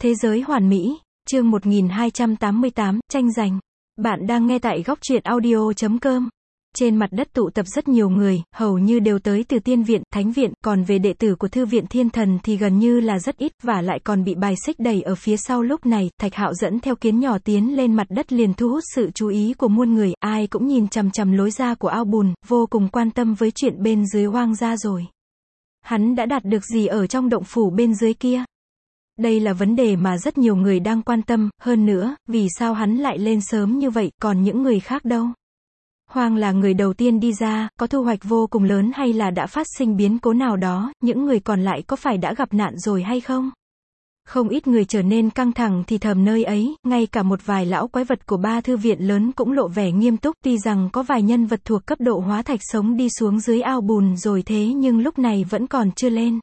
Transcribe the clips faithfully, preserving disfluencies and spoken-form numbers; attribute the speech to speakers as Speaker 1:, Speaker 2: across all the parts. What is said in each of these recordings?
Speaker 1: Thế giới hoàn mỹ, chương một nghìn hai trăm tám mươi tám, tranh giành. Bạn đang nghe tại góc truyện audio chấm com. Trên mặt đất tụ tập rất nhiều người, hầu như đều tới từ tiên viện, thánh viện, còn về đệ tử của thư viện thiên thần thì gần như là rất ít, và lại còn bị bài xích đẩy ở phía sau. Lúc này, Thạch Hạo dẫn theo kiến nhỏ tiến lên mặt đất liền thu hút sự chú ý của muôn người, ai cũng nhìn chằm chằm lối ra của ao bùn, vô cùng quan tâm với chuyện bên dưới hoang gia rồi. Hắn đã đạt được gì ở trong động phủ bên dưới kia? Đây là vấn đề mà rất nhiều người đang quan tâm, hơn nữa, vì sao hắn lại lên sớm như vậy, còn những người khác đâu? Hoang là người đầu tiên đi ra, có thu hoạch vô cùng lớn hay là đã phát sinh biến cố nào đó, những người còn lại có phải đã gặp nạn rồi hay không? Không ít người trở nên căng thẳng thì thầm nơi ấy, ngay cả một vài lão quái vật của ba thư viện lớn cũng lộ vẻ nghiêm túc, tuy rằng có vài nhân vật thuộc cấp độ hóa thạch sống đi xuống dưới ao bùn rồi thế nhưng lúc này vẫn còn chưa lên.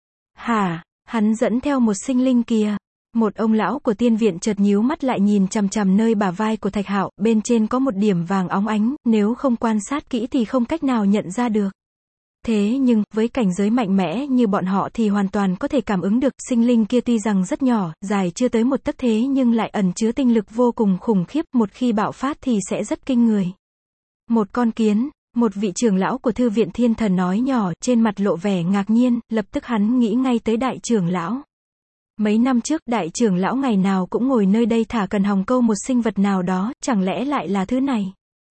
Speaker 1: Hả? Hắn dẫn theo một sinh linh kìa. Một ông lão của tiên viện chợt nhíu mắt lại nhìn chằm chằm nơi bả vai của Thạch Hạo, bên trên có một điểm vàng óng ánh, nếu không quan sát kỹ thì không cách nào nhận ra được. Thế nhưng, với cảnh giới mạnh mẽ như bọn họ thì hoàn toàn có thể cảm ứng được, sinh linh kia tuy rằng rất nhỏ, dài chưa tới một tấc thế nhưng lại ẩn chứa tinh lực vô cùng khủng khiếp, một khi bạo phát thì sẽ rất kinh người. Một con kiến. Một vị trưởng lão của thư viện thiên thần nói nhỏ, trên mặt lộ vẻ ngạc nhiên, lập tức hắn nghĩ ngay tới đại trưởng lão. Mấy năm trước, đại trưởng lão ngày nào cũng ngồi nơi đây thả cần hòng câu một sinh vật nào đó, chẳng lẽ lại là thứ này?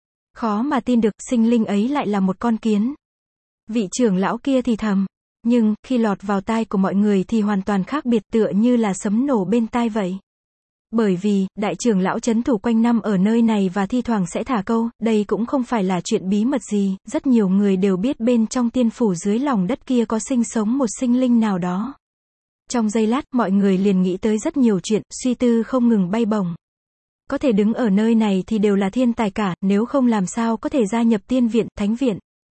Speaker 1: Khó mà tin được, sinh linh ấy lại là một con kiến. Vị trưởng lão kia thì thầm, nhưng, khi lọt vào tai của mọi người thì hoàn toàn khác biệt, tựa như là sấm nổ bên tai vậy. Bởi vì, đại trưởng lão trấn thủ quanh năm ở nơi này và thi thoảng sẽ thả câu, đây cũng không phải là chuyện bí mật gì, rất nhiều người đều biết bên trong tiên phủ dưới lòng đất kia có sinh sống một sinh linh nào đó. Trong giây lát, mọi người liền nghĩ tới rất nhiều chuyện, suy tư không ngừng bay bổng. Có thể đứng ở nơi này thì đều là thiên tài cả, nếu không làm sao có thể gia nhập tiên viện, thánh viện.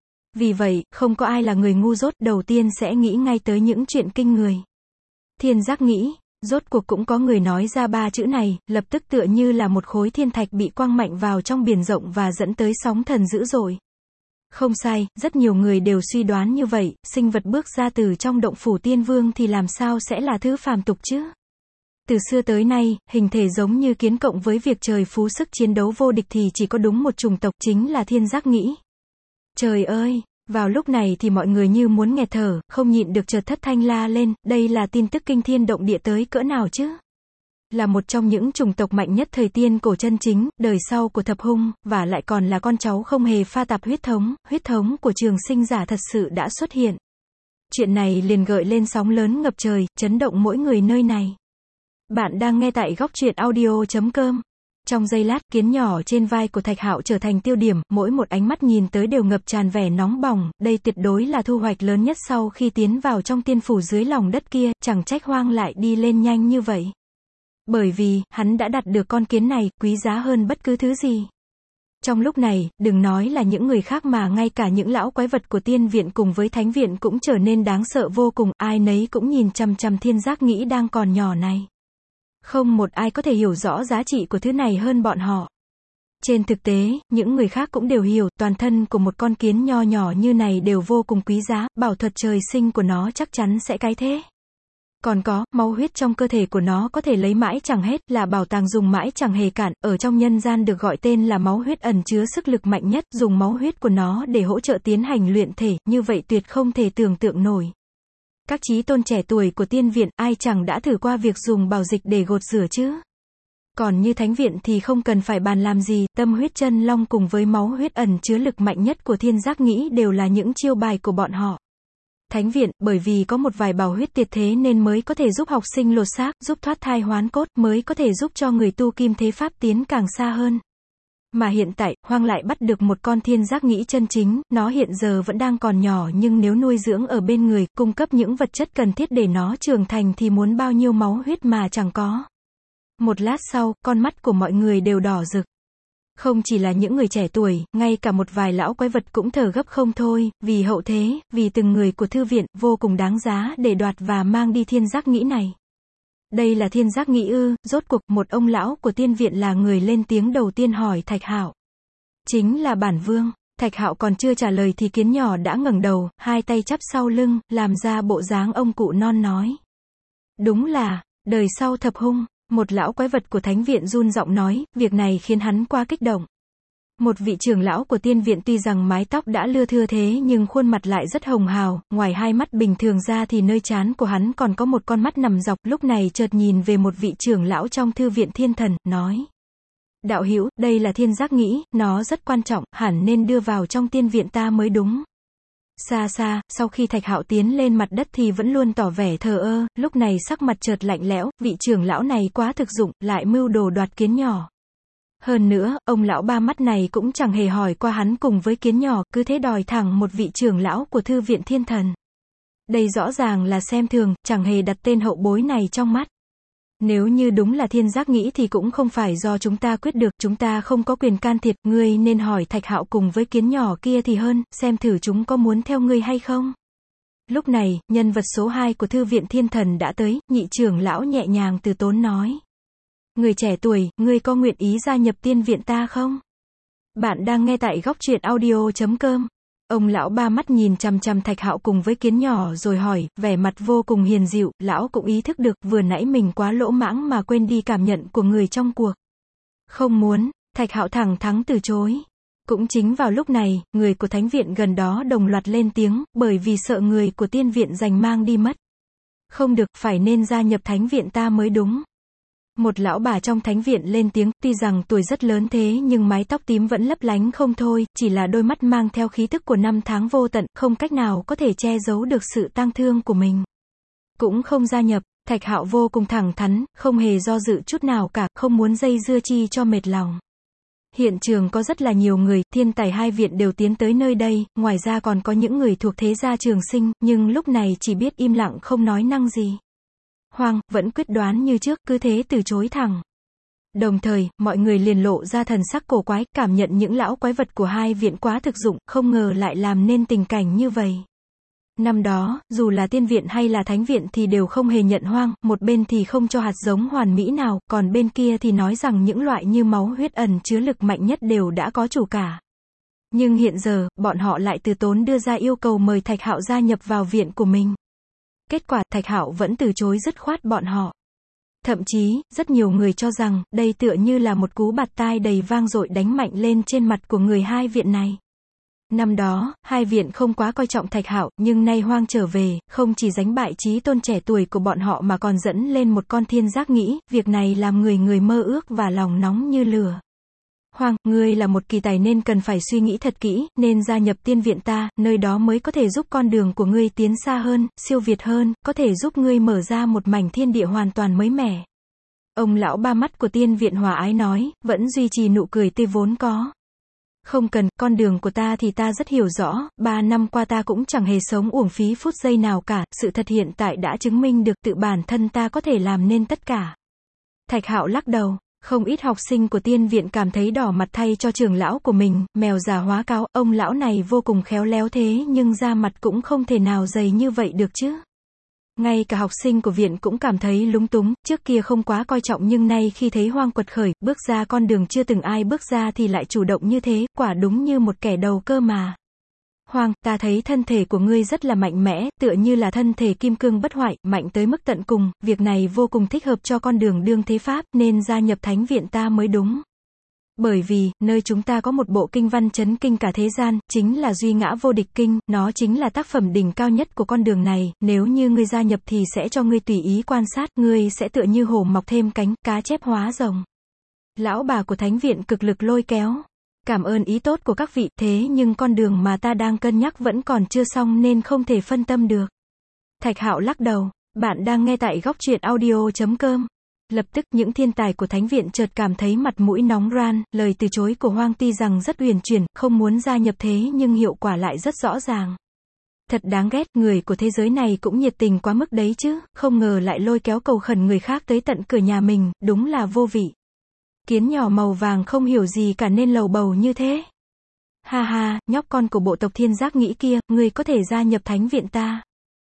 Speaker 1: Vì vậy, không có ai là người ngu dốt, đầu tiên sẽ nghĩ ngay tới những chuyện kinh người. Thiên giác nghĩ. Rốt cuộc cũng có người nói ra ba chữ này, lập tức tựa như là một khối thiên thạch bị quăng mạnh vào trong biển rộng và dẫn tới sóng thần dữ dội. Không sai, rất nhiều người đều suy đoán như vậy, sinh vật bước ra từ trong động phủ tiên vương thì làm sao sẽ là thứ phàm tục chứ? Từ xưa tới nay, hình thể giống như kiến cộng với việc trời phú sức chiến đấu vô địch thì chỉ có đúng một chủng tộc, chính là thiên giác nghĩ. Trời ơi! Vào lúc này thì mọi người như muốn nghẹt thở, không nhịn được chợt thất thanh la lên, đây là tin tức kinh thiên động địa tới cỡ nào chứ? Là một trong những chủng tộc mạnh nhất thời tiên cổ chân chính, đời sau của thập hung, và lại còn là con cháu không hề pha tạp huyết thống, huyết thống của trường sinh giả thật sự đã xuất hiện. Chuyện này liền gợi lên sóng lớn ngập trời, chấn động mỗi người nơi này. Bạn đang nghe tại góc truyện audio chấm com. Trong giây lát, kiến nhỏ trên vai của Thạch Hạo trở thành tiêu điểm, mỗi một ánh mắt nhìn tới đều ngập tràn vẻ nóng bỏng, đây tuyệt đối là thu hoạch lớn nhất sau khi tiến vào trong tiên phủ dưới lòng đất kia, chẳng trách Hoang lại đi lên nhanh như vậy. Bởi vì, hắn đã đặt được con kiến này, quý giá hơn bất cứ thứ gì. Trong lúc này, đừng nói là những người khác mà ngay cả những lão quái vật của tiên viện cùng với thánh viện cũng trở nên đáng sợ vô cùng, ai nấy cũng nhìn chằm chằm thiên giác nghĩ đang còn nhỏ này. Không một ai có thể hiểu rõ giá trị của thứ này hơn bọn họ. Trên thực tế, những người khác cũng đều hiểu, toàn thân của một con kiến nho nhỏ như này đều vô cùng quý giá, bảo thuật trời sinh của nó chắc chắn sẽ cái thế. Còn có, máu huyết trong cơ thể của nó có thể lấy mãi chẳng hết, là bảo tàng dùng mãi chẳng hề cạn, ở trong nhân gian được gọi tên là máu huyết ẩn chứa sức lực mạnh nhất, dùng máu huyết của nó để hỗ trợ tiến hành luyện thể, như vậy tuyệt không thể tưởng tượng nổi. Các chí tôn trẻ tuổi của tiên viện, ai chẳng đã thử qua việc dùng bảo dịch để gột rửa chứ? Còn như thánh viện thì không cần phải bàn làm gì, tâm huyết chân long cùng với máu huyết ẩn chứa lực mạnh nhất của thiên giác nghĩ đều là những chiêu bài của bọn họ. Thánh viện, bởi vì có một vài bảo huyết tuyệt thế nên mới có thể giúp học sinh lột xác, giúp thoát thai hoán cốt, mới có thể giúp cho người tu kim thế pháp tiến càng xa hơn. Mà hiện tại, Hoang lại bắt được một con thiên giác nghĩ chân chính, nó hiện giờ vẫn đang còn nhỏ nhưng nếu nuôi dưỡng ở bên người, cung cấp những vật chất cần thiết để nó trưởng thành thì muốn bao nhiêu máu huyết mà chẳng có. Một lát sau, con mắt của mọi người đều đỏ rực. Không chỉ là những người trẻ tuổi, ngay cả một vài lão quái vật cũng thở gấp không thôi, vì hậu thế, vì từng người của thư viện, vô cùng đáng giá để đoạt và mang đi thiên giác nghĩ này. Đây là thiên giác nghĩ ư? Rốt cuộc, một ông lão của tiên viện là người lên tiếng đầu tiên hỏi Thạch Hạo. Chính là bản vương. Thạch Hạo còn chưa trả lời thì kiến nhỏ đã ngẩng đầu, hai tay chắp sau lưng, làm ra bộ dáng ông cụ non nói. Đúng là, Đời sau thập hung, một lão quái vật của thánh viện run giọng nói, việc này khiến hắn quá kích động. Một vị trưởng lão của tiên viện tuy rằng mái tóc đã lưa thưa thế nhưng khuôn mặt lại rất hồng hào, ngoài hai mắt bình thường ra thì nơi trán của hắn còn có một con mắt nằm dọc, lúc này chợt nhìn về một vị trưởng lão trong thư viện thiên thần, nói. Đạo hữu, đây là thiên giác nghĩ, nó rất quan trọng, hẳn nên đưa vào trong tiên viện ta mới đúng. Xa xa, sau khi Thạch Hạo tiến lên mặt đất thì vẫn luôn tỏ vẻ thờ ơ, lúc này sắc mặt chợt lạnh lẽo, vị trưởng lão này quá thực dụng, lại mưu đồ đoạt kiến nhỏ. Hơn nữa, ông lão ba mắt này cũng chẳng hề hỏi qua hắn cùng với kiến nhỏ, cứ thế đòi thẳng một vị trưởng lão của thư viện thiên thần. Đây rõ ràng là xem thường, chẳng hề đặt tên hậu bối này trong mắt. Nếu như đúng là thiên giác nghĩ thì cũng không phải do chúng ta quyết được, chúng ta không có quyền can thiệp, ngươi nên hỏi Thạch Hạo cùng với kiến nhỏ kia thì hơn, xem thử chúng có muốn theo ngươi hay không. Lúc này, nhân vật số hai của thư viện thiên thần đã tới, nhị trưởng lão nhẹ nhàng từ tốn nói. Người trẻ tuổi, ngươi có nguyện ý gia nhập tiên viện ta không? Bạn đang nghe tại góc truyện audio chấm com. Ông lão ba mắt nhìn chằm chằm Thạch Hạo cùng với kiến nhỏ rồi hỏi, vẻ mặt vô cùng hiền dịu, lão cũng ý thức được vừa nãy mình quá lỗ mãng mà quên đi cảm nhận của người trong cuộc. Không muốn, Thạch Hạo thẳng thắn từ chối. Cũng chính vào lúc này, người của thánh viện gần đó đồng loạt lên tiếng, bởi vì sợ người của tiên viện giành mang đi mất. Không được, phải nên gia nhập thánh viện ta mới đúng. Một lão bà trong thánh viện lên tiếng, tuy rằng tuổi rất lớn thế nhưng mái tóc tím vẫn lấp lánh không thôi, chỉ là đôi mắt mang theo khí tức của năm tháng vô tận, không cách nào có thể che giấu được sự tang thương của mình. Cũng không gia nhập, Thạch Hạo vô cùng thẳng thắn, không hề do dự chút nào cả, không muốn dây dưa chi cho mệt lòng. Hiện trường có rất là nhiều người, thiên tài hai viện đều tiến tới nơi đây, ngoài ra còn có những người thuộc thế gia Trường Sinh, nhưng lúc này chỉ biết im lặng không nói năng gì. Hoàng, vẫn quyết đoán như trước, cứ thế từ chối thẳng. Đồng thời, mọi người liền lộ ra thần sắc cổ quái, cảm nhận những lão quái vật của hai viện quá thực dụng, không ngờ lại làm nên tình cảnh như vậy. Năm đó, dù là tiên viện hay là thánh viện thì đều không hề nhận Hoang, một bên thì không cho hạt giống hoàn mỹ nào, còn bên kia thì nói rằng những loại như máu huyết ẩn chứa lực mạnh nhất đều đã có chủ cả. Nhưng hiện giờ, bọn họ lại từ tốn đưa ra yêu cầu mời Thạch Hạo gia nhập vào viện của mình. Kết quả, Thạch Hạo vẫn từ chối dứt khoát bọn họ. Thậm chí, rất nhiều người cho rằng, đây tựa như là một cú bạt tai đầy vang dội đánh mạnh lên trên mặt của người hai viện này. Năm đó, hai viện không quá coi trọng Thạch Hạo, nhưng nay Hoang trở về, không chỉ đánh bại chí tôn trẻ tuổi của bọn họ mà còn dẫn lên một con thiên giác nghĩ, việc này làm người người mơ ước và lòng nóng như lửa. Hoang, ngươi là một kỳ tài nên cần phải suy nghĩ thật kỹ, nên gia nhập tiên viện ta, nơi đó mới có thể giúp con đường của ngươi tiến xa hơn, siêu việt hơn, có thể giúp ngươi mở ra một mảnh thiên địa hoàn toàn mới mẻ. Ông lão ba mắt của tiên viện hòa ái nói, vẫn duy trì nụ cười tươi vốn có. Không cần, con đường của ta thì ta rất hiểu rõ, ba năm qua ta cũng chẳng hề sống uổng phí phút giây nào cả, sự thật hiện tại đã chứng minh được tự bản thân ta có thể làm nên tất cả. Thạch Hạo lắc đầu. Không ít học sinh của tiên viện cảm thấy đỏ mặt thay cho trưởng lão của mình, mèo già hóa cáo, ông lão này vô cùng khéo léo thế nhưng da mặt cũng không thể nào dày như vậy được chứ. Ngay cả học sinh của viện cũng cảm thấy lúng túng, trước kia không quá coi trọng nhưng nay khi thấy Hoang quật khởi, bước ra con đường chưa từng ai bước ra thì lại chủ động như thế, quả đúng như một kẻ đầu cơ mà. Hoang, ta thấy thân thể của ngươi rất là mạnh mẽ, tựa như là thân thể kim cương bất hoại, mạnh tới mức tận cùng, việc này vô cùng thích hợp cho con đường đương thế pháp, nên gia nhập thánh viện ta mới đúng. Bởi vì, nơi chúng ta có một bộ kinh văn chấn kinh cả thế gian, chính là Duy Ngã Vô Địch Kinh, nó chính là tác phẩm đỉnh cao nhất của con đường này, nếu như ngươi gia nhập thì sẽ cho ngươi tùy ý quan sát, ngươi sẽ tựa như hổ mọc thêm cánh, cá chép hóa rồng. Lão bà của thánh viện cực lực lôi kéo. Cảm ơn ý tốt của các vị, thế nhưng con đường mà ta đang cân nhắc vẫn còn chưa xong nên không thể phân tâm được. Thạch Hạo lắc đầu, bạn đang nghe tại góc truyện audio chấm com. Lập tức những thiên tài của thánh viện chợt cảm thấy mặt mũi nóng ran, lời từ chối của Hoang tuy rằng rất uyển chuyển, không muốn gia nhập thế nhưng hiệu quả lại rất rõ ràng. Thật đáng ghét, người của thế giới này cũng nhiệt tình quá mức đấy chứ, không ngờ lại lôi kéo cầu khẩn người khác tới tận cửa nhà mình, đúng là vô vị. Kiến nhỏ màu vàng không hiểu gì cả nên lầu bầu như thế. Ha ha, nhóc con của bộ tộc thiên giác nghĩ kia, ngươi có thể gia nhập thánh viện ta.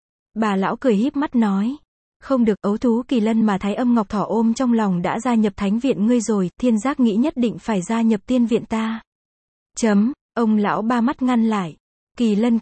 Speaker 1: Bà lão cười híp mắt nói. Không được, ấu thú kỳ lân mà Thái Âm Ngọc Thỏ ôm trong lòng đã gia nhập thánh viện ngươi rồi, thiên giác nghĩ nhất định phải gia nhập tiên viện ta. Chấm, ông lão ba mắt ngăn lại. Kỳ lân kia,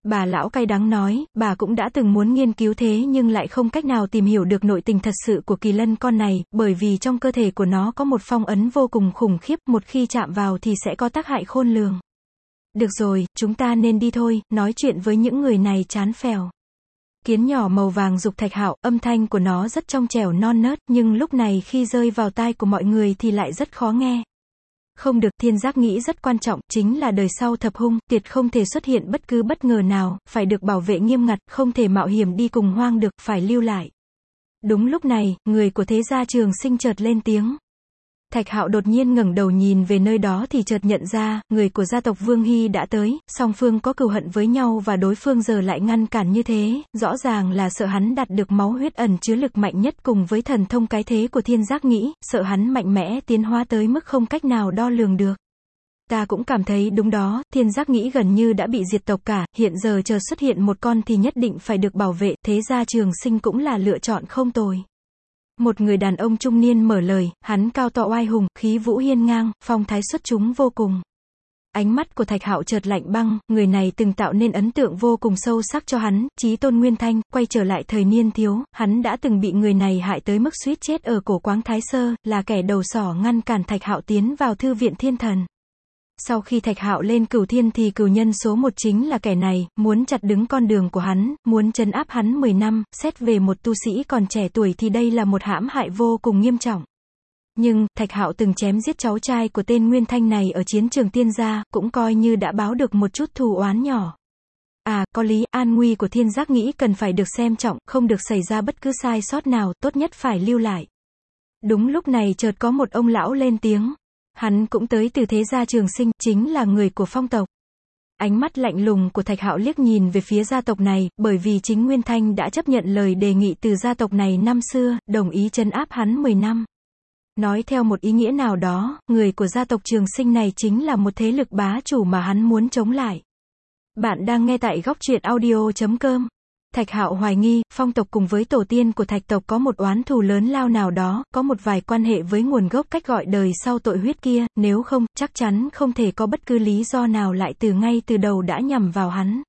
Speaker 1: Bà lão cay đắng nói, bà cũng đã từng muốn nghiên cứu thế nhưng lại không cách nào tìm hiểu được nội tình thật sự của kỳ lân con này, bởi vì trong cơ thể của nó có một phong ấn vô cùng khủng khiếp, một khi chạm vào thì sẽ có tác hại khôn lường. Được rồi, chúng ta nên đi thôi, nói chuyện với những người này chán phèo. Kiến nhỏ màu vàng giục Thạch Hạo, âm thanh của nó rất trong trẻo non nớt, nhưng lúc này khi rơi vào tai của mọi người thì lại rất khó nghe. Không được, Thiên Giác nghĩ rất quan trọng, chính là đời sau thập hung, tuyệt không thể xuất hiện bất cứ bất ngờ nào, phải được bảo vệ nghiêm ngặt, không thể mạo hiểm đi cùng hoang được, phải lưu lại. Đúng lúc này, người của thế gia Trường Sinh chợt lên tiếng. Thạch Hạo đột nhiên ngẩng đầu nhìn về nơi đó thì chợt nhận ra, người của gia tộc Vương Hy đã tới, song phương có cừu hận với nhau và đối phương giờ lại ngăn cản như thế, rõ ràng là sợ hắn đạt được máu huyết ẩn chứa lực mạnh nhất cùng với thần thông cái thế của Thiên Giác nghĩ, sợ hắn mạnh mẽ tiến hóa tới mức không cách nào đo lường được. Ta cũng cảm thấy đúng đó, Thiên Giác nghĩ gần như đã bị diệt tộc cả, hiện giờ chờ xuất hiện một con thì nhất định phải được bảo vệ, thế gia Trường Sinh cũng là lựa chọn không tồi. Một người đàn ông trung niên mở lời, hắn cao to oai hùng, khí vũ hiên ngang, phong thái xuất chúng vô cùng. Ánh mắt của Thạch Hạo chợt lạnh băng, người này từng tạo nên ấn tượng vô cùng sâu sắc cho hắn, Chí Tôn Nguyên Thanh, quay trở lại thời niên thiếu, hắn đã từng bị người này hại tới mức suýt chết ở cổ Quáng Thái Sơ, là kẻ đầu sỏ ngăn cản Thạch Hạo tiến vào thư viện thiên thần. Sau khi Thạch Hạo lên cửu thiên thì cửu nhân số một chính là kẻ này, muốn chặt đứng con đường của hắn, muốn trấn áp hắn mười năm, xét về một tu sĩ còn trẻ tuổi thì đây là một hãm hại vô cùng nghiêm trọng. Nhưng, Thạch Hạo từng chém giết cháu trai của tên Nguyên Thanh này ở chiến trường tiên gia, cũng coi như đã báo được một chút thù oán nhỏ. À, có lý, an nguy của Thiên Giác nghĩ cần phải được xem trọng, không được xảy ra bất cứ sai sót nào, tốt nhất phải lưu lại. Đúng lúc này chợt có một ông lão lên tiếng. Hắn cũng tới từ thế gia Trường Sinh, chính là người của Phong tộc. Ánh mắt lạnh lùng của Thạch Hạo liếc nhìn về phía gia tộc này, bởi vì chính Nguyên Thanh đã chấp nhận lời đề nghị từ gia tộc này năm xưa, đồng ý trấn áp hắn mười năm. Nói theo một ý nghĩa nào đó, người của gia tộc Trường Sinh này chính là một thế lực bá chủ mà hắn muốn chống lại. Bạn đang nghe tại góc truyện audio chấm com. Thạch Hạo hoài nghi, Phong tộc cùng với tổ tiên của Thạch tộc có một oán thù lớn lao nào đó, có một vài quan hệ với nguồn gốc cách gọi đời sau tội huyết kia, nếu không, chắc chắn không thể có bất cứ lý do nào lại từ ngay từ đầu đã nhằm vào hắn.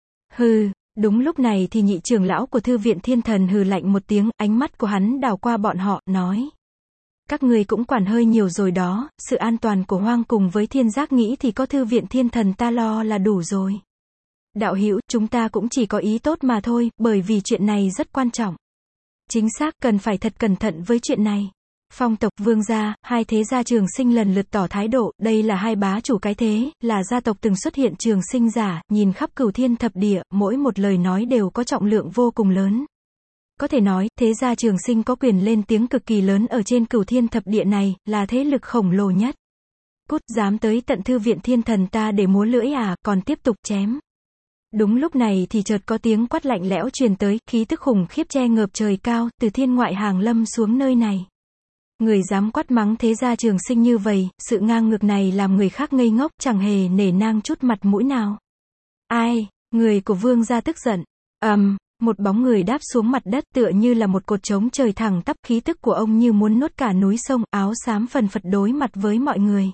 Speaker 1: Hừ, đúng lúc này thì nhị trưởng lão của thư viện thiên thần hừ lạnh một tiếng, ánh mắt của hắn đảo qua bọn họ, nói. Các người cũng quản hơi nhiều rồi đó, sự an toàn của hoang cùng với Thiên Giác nghĩ thì có thư viện thiên thần ta lo là đủ rồi. Đạo hữu, chúng ta cũng chỉ có ý tốt mà thôi, bởi vì chuyện này rất quan trọng. Chính xác, cần phải thật cẩn thận với chuyện này. Phong tộc, Vương gia, hai thế gia Trường Sinh lần lượt tỏ thái độ, đây là hai bá chủ cái thế, là gia tộc từng xuất hiện Trường Sinh giả, nhìn khắp cửu thiên thập địa, mỗi một lời nói đều có trọng lượng vô cùng lớn. Có thể nói, thế gia Trường Sinh có quyền lên tiếng cực kỳ lớn ở trên cửu thiên thập địa này, là thế lực khổng lồ nhất. Cút, dám tới tận thư viện thiên thần ta để múa lưỡi à, còn tiếp tục chém. Đúng lúc này thì chợt có tiếng quát lạnh lẽo truyền tới, khí tức khủng khiếp che ngợp trời cao, từ thiên ngoại hàng lâm xuống nơi này. Người dám quát mắng thế gia Trường Sinh như vậy, sự ngang ngược này làm người khác ngây ngốc, chẳng hề nể nang chút mặt mũi nào. Ai? Người của Vương gia tức giận. ầm, um, một bóng người đáp xuống mặt đất tựa như là một cột trống trời thẳng tắp, khí tức của ông như muốn nuốt cả núi sông, áo xám phần phật đối mặt với mọi người.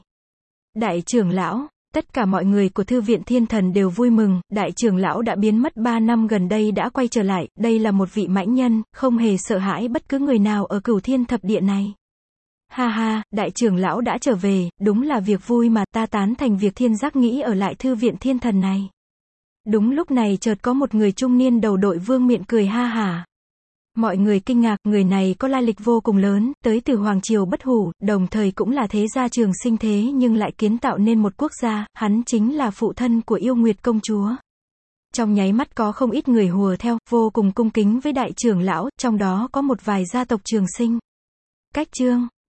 Speaker 1: Đại trưởng lão. Tất cả mọi người của thư viện thiên thần đều vui mừng, đại trưởng lão đã biến mất ba năm gần đây đã quay trở lại, đây là một vị mãnh nhân, không hề sợ hãi bất cứ người nào ở cửu thiên thập địa này. Ha ha, đại trưởng lão đã trở về, đúng là việc vui mà, ta tán thành việc Thiên Giác nghĩ ở lại thư viện thiên thần này. Đúng lúc này chợt có một người trung niên đầu đội vương miện cười ha hả. Mọi người kinh ngạc, người này có lai lịch vô cùng lớn, tới từ Hoàng Triều Bất Hủ, đồng thời cũng là thế gia Trường Sinh thế nhưng lại kiến tạo nên một quốc gia, hắn chính là phụ thân của Yêu Nguyệt công chúa. Trong nháy mắt có không ít người hùa theo, vô cùng cung kính với đại trưởng lão, trong đó có một vài gia tộc Trường Sinh. Cách chương